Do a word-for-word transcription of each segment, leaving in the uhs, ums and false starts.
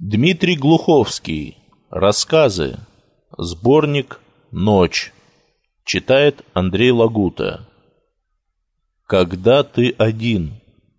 Дмитрий Глуховский. Рассказы. Сборник «Ночь». Читает Андрей Лагута. Когда ты один.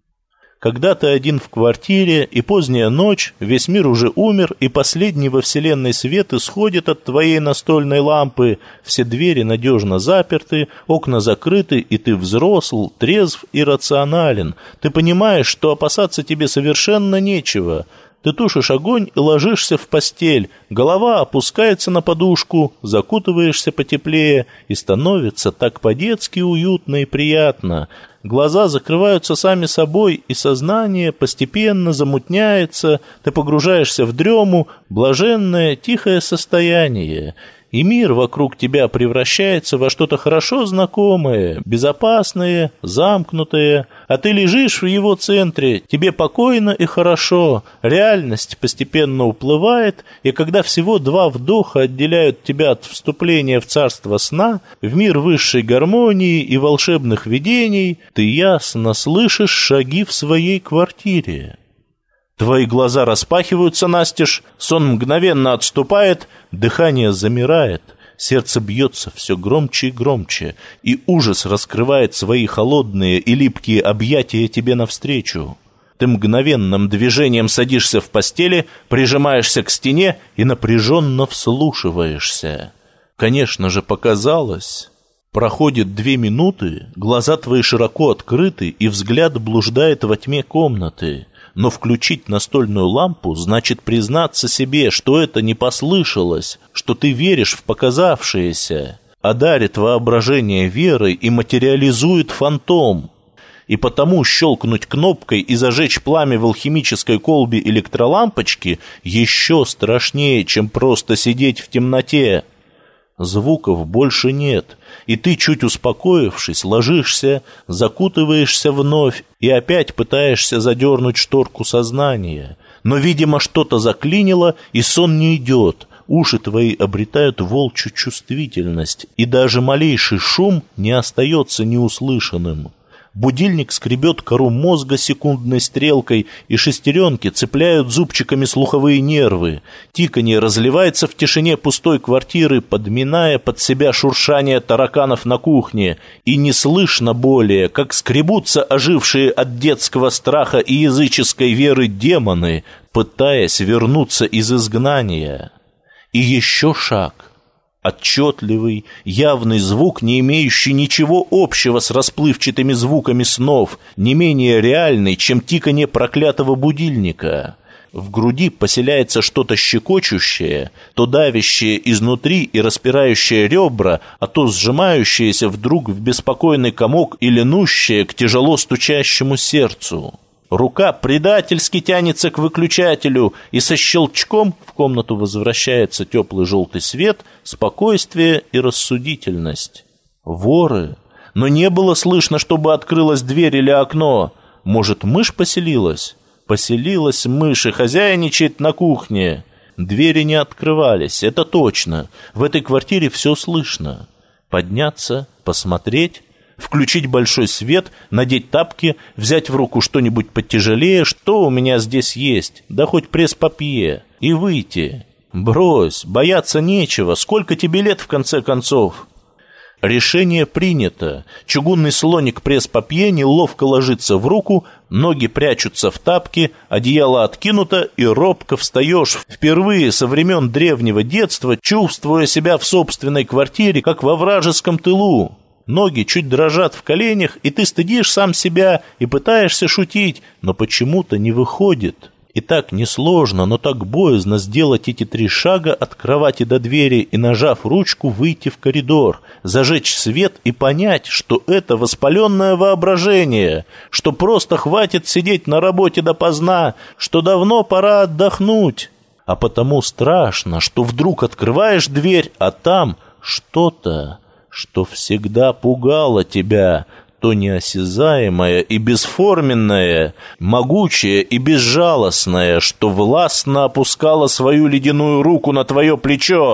Когда ты один в квартире, и поздняя ночь, весь мир уже умер, и последний во вселенной свет исходит от твоей настольной лампы, все двери надежно заперты, окна закрыты, и ты взросл, трезв и рационален. Ты понимаешь, что опасаться тебе совершенно нечего. Ты тушишь огонь и ложишься в постель, голова опускается на подушку, закутываешься потеплее, и становится так по-детски уютно и приятно. Глаза закрываются сами собой, и сознание постепенно замутняется, ты погружаешься в дрему, блаженное, тихое состояние. И мир вокруг тебя превращается во что-то хорошо знакомое, безопасное, замкнутое, а ты лежишь в его центре, тебе покойно и хорошо, реальность постепенно уплывает, и когда всего два вдоха отделяют тебя от вступления в царство сна, в мир высшей гармонии и волшебных видений, ты ясно слышишь шаги в своей квартире. Твои глаза распахиваются настежь, сон мгновенно отступает, дыхание замирает, сердце бьется все громче и громче, и ужас раскрывает свои холодные и липкие объятия тебе навстречу. Ты мгновенным движением садишься в постели, прижимаешься к стене и напряженно вслушиваешься. Конечно же, показалось. Проходит две минуты, глаза твои широко открыты, и взгляд блуждает во тьме комнаты. Но включить настольную лампу значит признаться себе, что это не послышалось, что ты веришь в показавшееся, одарит воображение верой и материализует фантом. И потому щелкнуть кнопкой и зажечь пламя в алхимической колбе электролампочки еще страшнее, чем просто сидеть в темноте. Звуков больше нет, и ты, чуть успокоившись, ложишься, закутываешься вновь и опять пытаешься задернуть шторку сознания. Но, видимо, что-то заклинило, и сон не идет. Уши твои обретают волчью чувствительность, и даже малейший шум не остается неуслышанным. Будильник скребет кору мозга секундной стрелкой, и шестеренки цепляют зубчиками слуховые нервы. Тиканье разливается в тишине пустой квартиры, подминая под себя шуршание тараканов на кухне. И не слышно более, как скребутся ожившие от детского страха и языческой веры демоны, пытаясь вернуться из изгнания. И еще шаг. Отчетливый, явный звук, не имеющий ничего общего с расплывчатыми звуками снов, не менее реальный, чем тиканье проклятого будильника. В груди поселяется что-то щекочущее, то давящее изнутри и распирающее ребра, а то сжимающееся вдруг в беспокойный комок и льнущее к тяжело стучащему сердцу. Рука предательски тянется к выключателю, и со щелчком в комнату возвращается теплый желтый свет, спокойствие и рассудительность. Воры. Но не было слышно, чтобы открылась дверь или окно. Может, мышь поселилась? Поселилась мышь и хозяйничает на кухне. Двери не открывались, это точно. В этой квартире все слышно. Подняться, посмотреть... Включить большой свет, надеть тапки, взять в руку что-нибудь потяжелее, что у меня здесь есть, да хоть пресс-папье, и выйти. Брось, бояться нечего, сколько тебе лет в конце концов? Решение принято. Чугунный слоник пресс-папье неловко ложится в руку, ноги прячутся в тапки, одеяло откинуто, и робко встаешь, впервые со времен древнего детства, чувствуя себя в собственной квартире, как во вражеском тылу. Ноги чуть дрожат в коленях, и ты стыдишь сам себя и пытаешься шутить, но почему-то не выходит. И так несложно, но так боязно сделать эти три шага от кровати до двери и, нажав ручку, выйти в коридор, зажечь свет и понять, что это воспаленное воображение, что просто хватит сидеть на работе допоздна, что давно пора отдохнуть. А потому страшно, что вдруг открываешь дверь, а там что-то, что всегда пугало тебя, то неосязаемое и бесформенное, могучее и безжалостное, что властно опускало свою ледяную руку на твое плечо,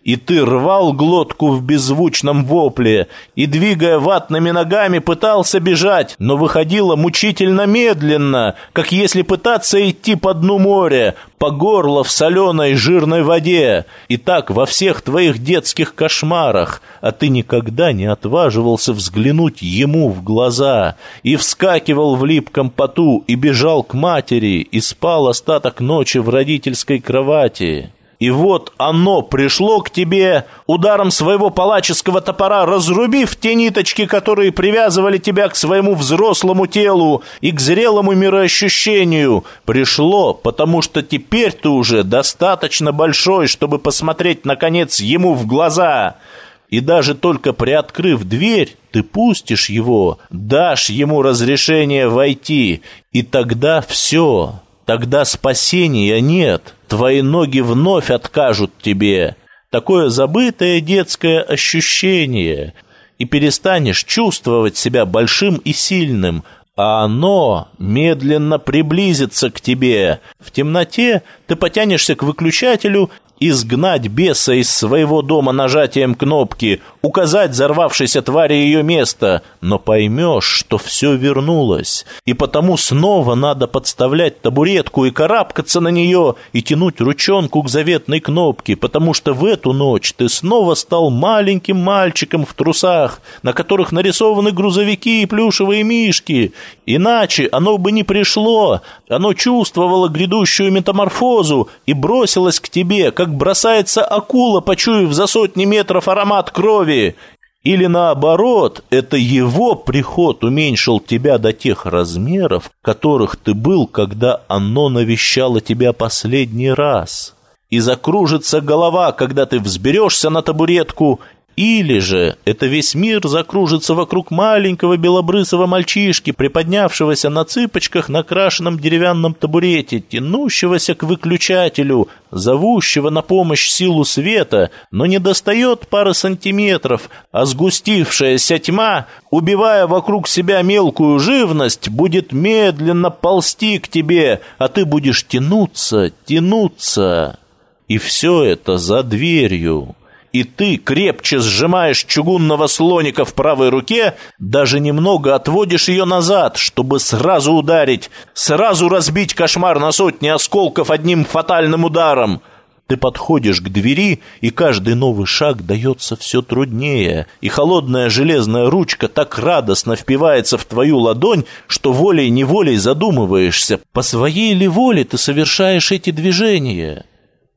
И ты рвал глотку в беззвучном вопле и, двигая ватными ногами, пытался бежать, но выходило мучительно медленно, как если пытаться идти по дну моря, по горло в соленой жирной воде. И так во всех твоих детских кошмарах, а ты никогда не отваживался взглянуть ему в глаза, и вскакивал в липком поту, и бежал к матери, и спал остаток ночи в родительской кровати. И вот оно пришло к тебе, ударом своего палаческого топора разрубив те ниточки, которые привязывали тебя к своему взрослому телу и к зрелому мироощущению. Пришло, потому что теперь ты уже достаточно большой, чтобы посмотреть, наконец, ему в глаза. И даже только приоткрыв дверь, ты пустишь его, дашь ему разрешение войти, и тогда все, тогда спасения нет. Твои ноги вновь откажут тебе. Такое забытое детское ощущение. И перестанешь чувствовать себя большим и сильным, а оно медленно приблизится к тебе. В темноте ты потянешься к выключателю, изгнать беса из своего дома нажатием кнопки, указать взорвавшейся твари ее место, но поймешь, что все вернулось, и потому снова надо подставлять табуретку и карабкаться на нее, и тянуть ручонку к заветной кнопке, потому что в эту ночь ты снова стал маленьким мальчиком в трусах, на которых нарисованы грузовики и плюшевые мишки. Иначе оно бы не пришло, оно чувствовало грядущую метаморфозу и бросилось к тебе, как бросается акула, почуяв за сотни метров аромат крови. Или наоборот, это его приход уменьшил тебя до тех размеров, которых ты был, когда оно навещало тебя последний раз. И закружится голова, когда ты взберешься на табуретку. Или же это весь мир закружится вокруг маленького белобрысого мальчишки, приподнявшегося на цыпочках на крашеном деревянном табурете, тянущегося к выключателю, зовущего на помощь силу света, но не достает пары сантиметров, а сгустившаяся тьма, убивая вокруг себя мелкую живность, будет медленно ползти к тебе, а ты будешь тянуться, тянуться. И все это за дверью. И ты крепче сжимаешь чугунного слоника в правой руке, даже немного отводишь ее назад, чтобы сразу ударить, сразу разбить кошмар на сотни осколков одним фатальным ударом. Ты подходишь к двери, и каждый новый шаг дается все труднее, и холодная железная ручка так радостно впивается в твою ладонь, что волей-неволей задумываешься, по своей ли воле ты совершаешь эти движения.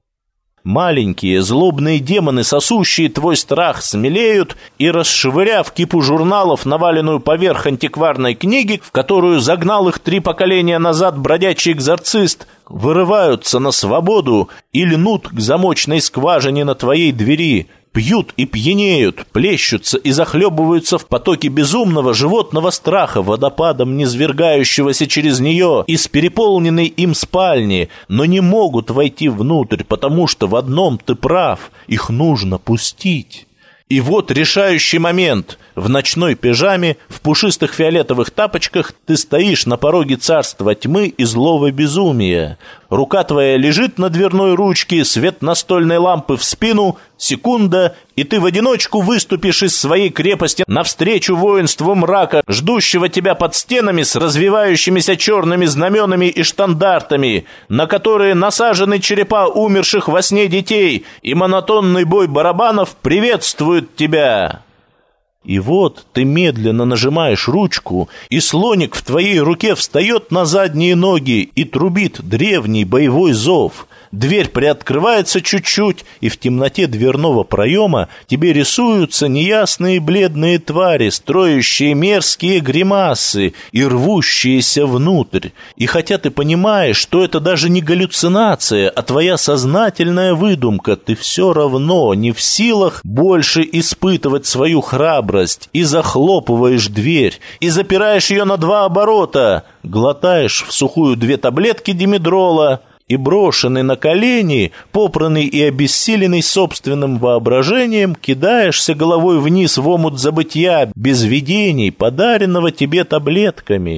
Маленькие злобные демоны, сосущие твой страх, смелеют и, расшвыряв кипу журналов, наваленную поверх антикварной книги, в которую загнал их три поколения назад бродячий экзорцист, вырываются на свободу и льнут к замочной скважине на твоей двери, пьют и пьянеют, плещутся и захлебываются в потоке безумного животного страха, водопадом низвергающегося через нее из переполненной им спальни, но не могут войти внутрь, потому что в одном ты прав, их нужно пустить. И вот решающий момент. В ночной пижаме, в пушистых фиолетовых тапочках ты стоишь на пороге царства тьмы и злого безумия. Рука твоя лежит на дверной ручке, свет настольной лампы в спину, секунда, и ты в одиночку выступишь из своей крепости навстречу воинству мрака, ждущего тебя под стенами с развивающимися черными знаменами и штандартами, на которые насажены черепа умерших во сне детей, и монотонный бой барабанов приветствует тебя. И вот ты медленно нажимаешь ручку, и слоник в твоей руке встает на задние ноги и трубит древний боевой зов. Дверь приоткрывается чуть-чуть, и в темноте дверного проема тебе рисуются неясные бледные твари, строящие мерзкие гримасы и рвущиеся внутрь. И хотя ты понимаешь, что это даже не галлюцинация, а твоя сознательная выдумка, ты все равно не в силах больше испытывать свою храбрость, и захлопываешь дверь, и запираешь ее на два оборота, глотаешь в сухую две таблетки димедрола, и, брошенный на колени, попранный и обессиленный собственным воображением, кидаешься головой вниз в омут забытья, без видений, подаренного тебе таблетками.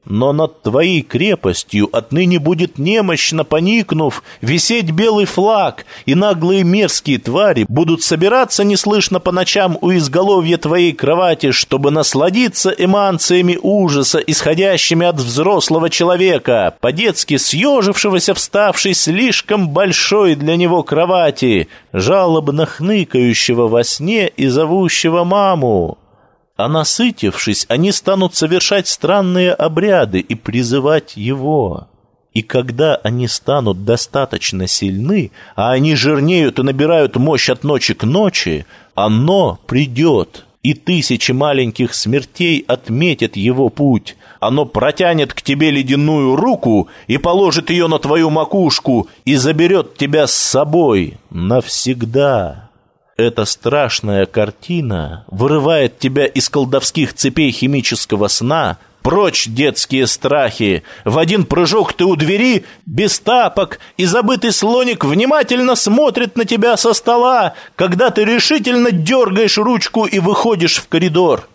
но над твоей крепостью отныне будет немощно поникнув висеть белый флаг, и наглые мерзкие твари будут собираться неслышно по ночам у изголовья твоей кровати, чтобы насладиться эманциями ужаса, исходящими от взрослого человека, по-детски съежившегося вставшей слишком большой для него кровати, жалобно хныкающего во сне и зовущего маму. А насытившись, они станут совершать странные обряды и призывать его. И когда они станут достаточно сильны, а они жирнеют и набирают мощь от ночи к ночи, оно придет, и тысячи маленьких смертей отметят его путь. Оно протянет к тебе ледяную руку и положит ее на твою макушку и заберет тебя с собой навсегда. Эта страшная картина вырывает тебя из колдовских цепей химического сна. Прочь детские страхи. В один прыжок ты у двери, без тапок, и забытый слоник внимательно смотрит на тебя со стола, когда ты решительно дергаешь ручку и выходишь в коридор.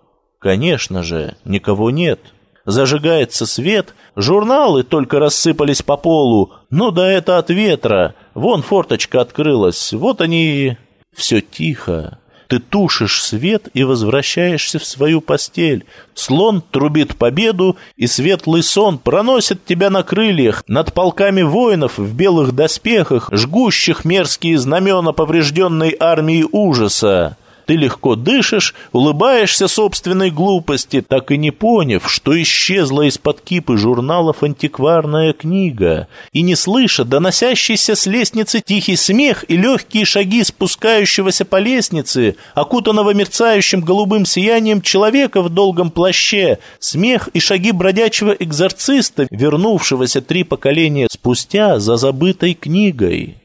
Конечно же, никого нет. Зажигается свет, журналы только рассыпались по полу, но да это от ветра. Вон форточка открылась, вот они... Все тихо. Ты тушишь свет и возвращаешься в свою постель. Слон трубит победу, и светлый сон проносит тебя на крыльях над полками воинов в белых доспехах, жгущих мерзкие знамена поврежденной армии ужаса. Ты легко дышишь, улыбаешься собственной глупости, так и не поняв, что исчезла из-под кипы журналов антикварная книга, и не слыша доносящийся с лестницы тихий смех и легкие шаги спускающегося по лестнице, окутанного мерцающим голубым сиянием человека в долгом плаще, смех и шаги бродячего экзорциста, вернувшегося три поколения спустя за забытой книгой.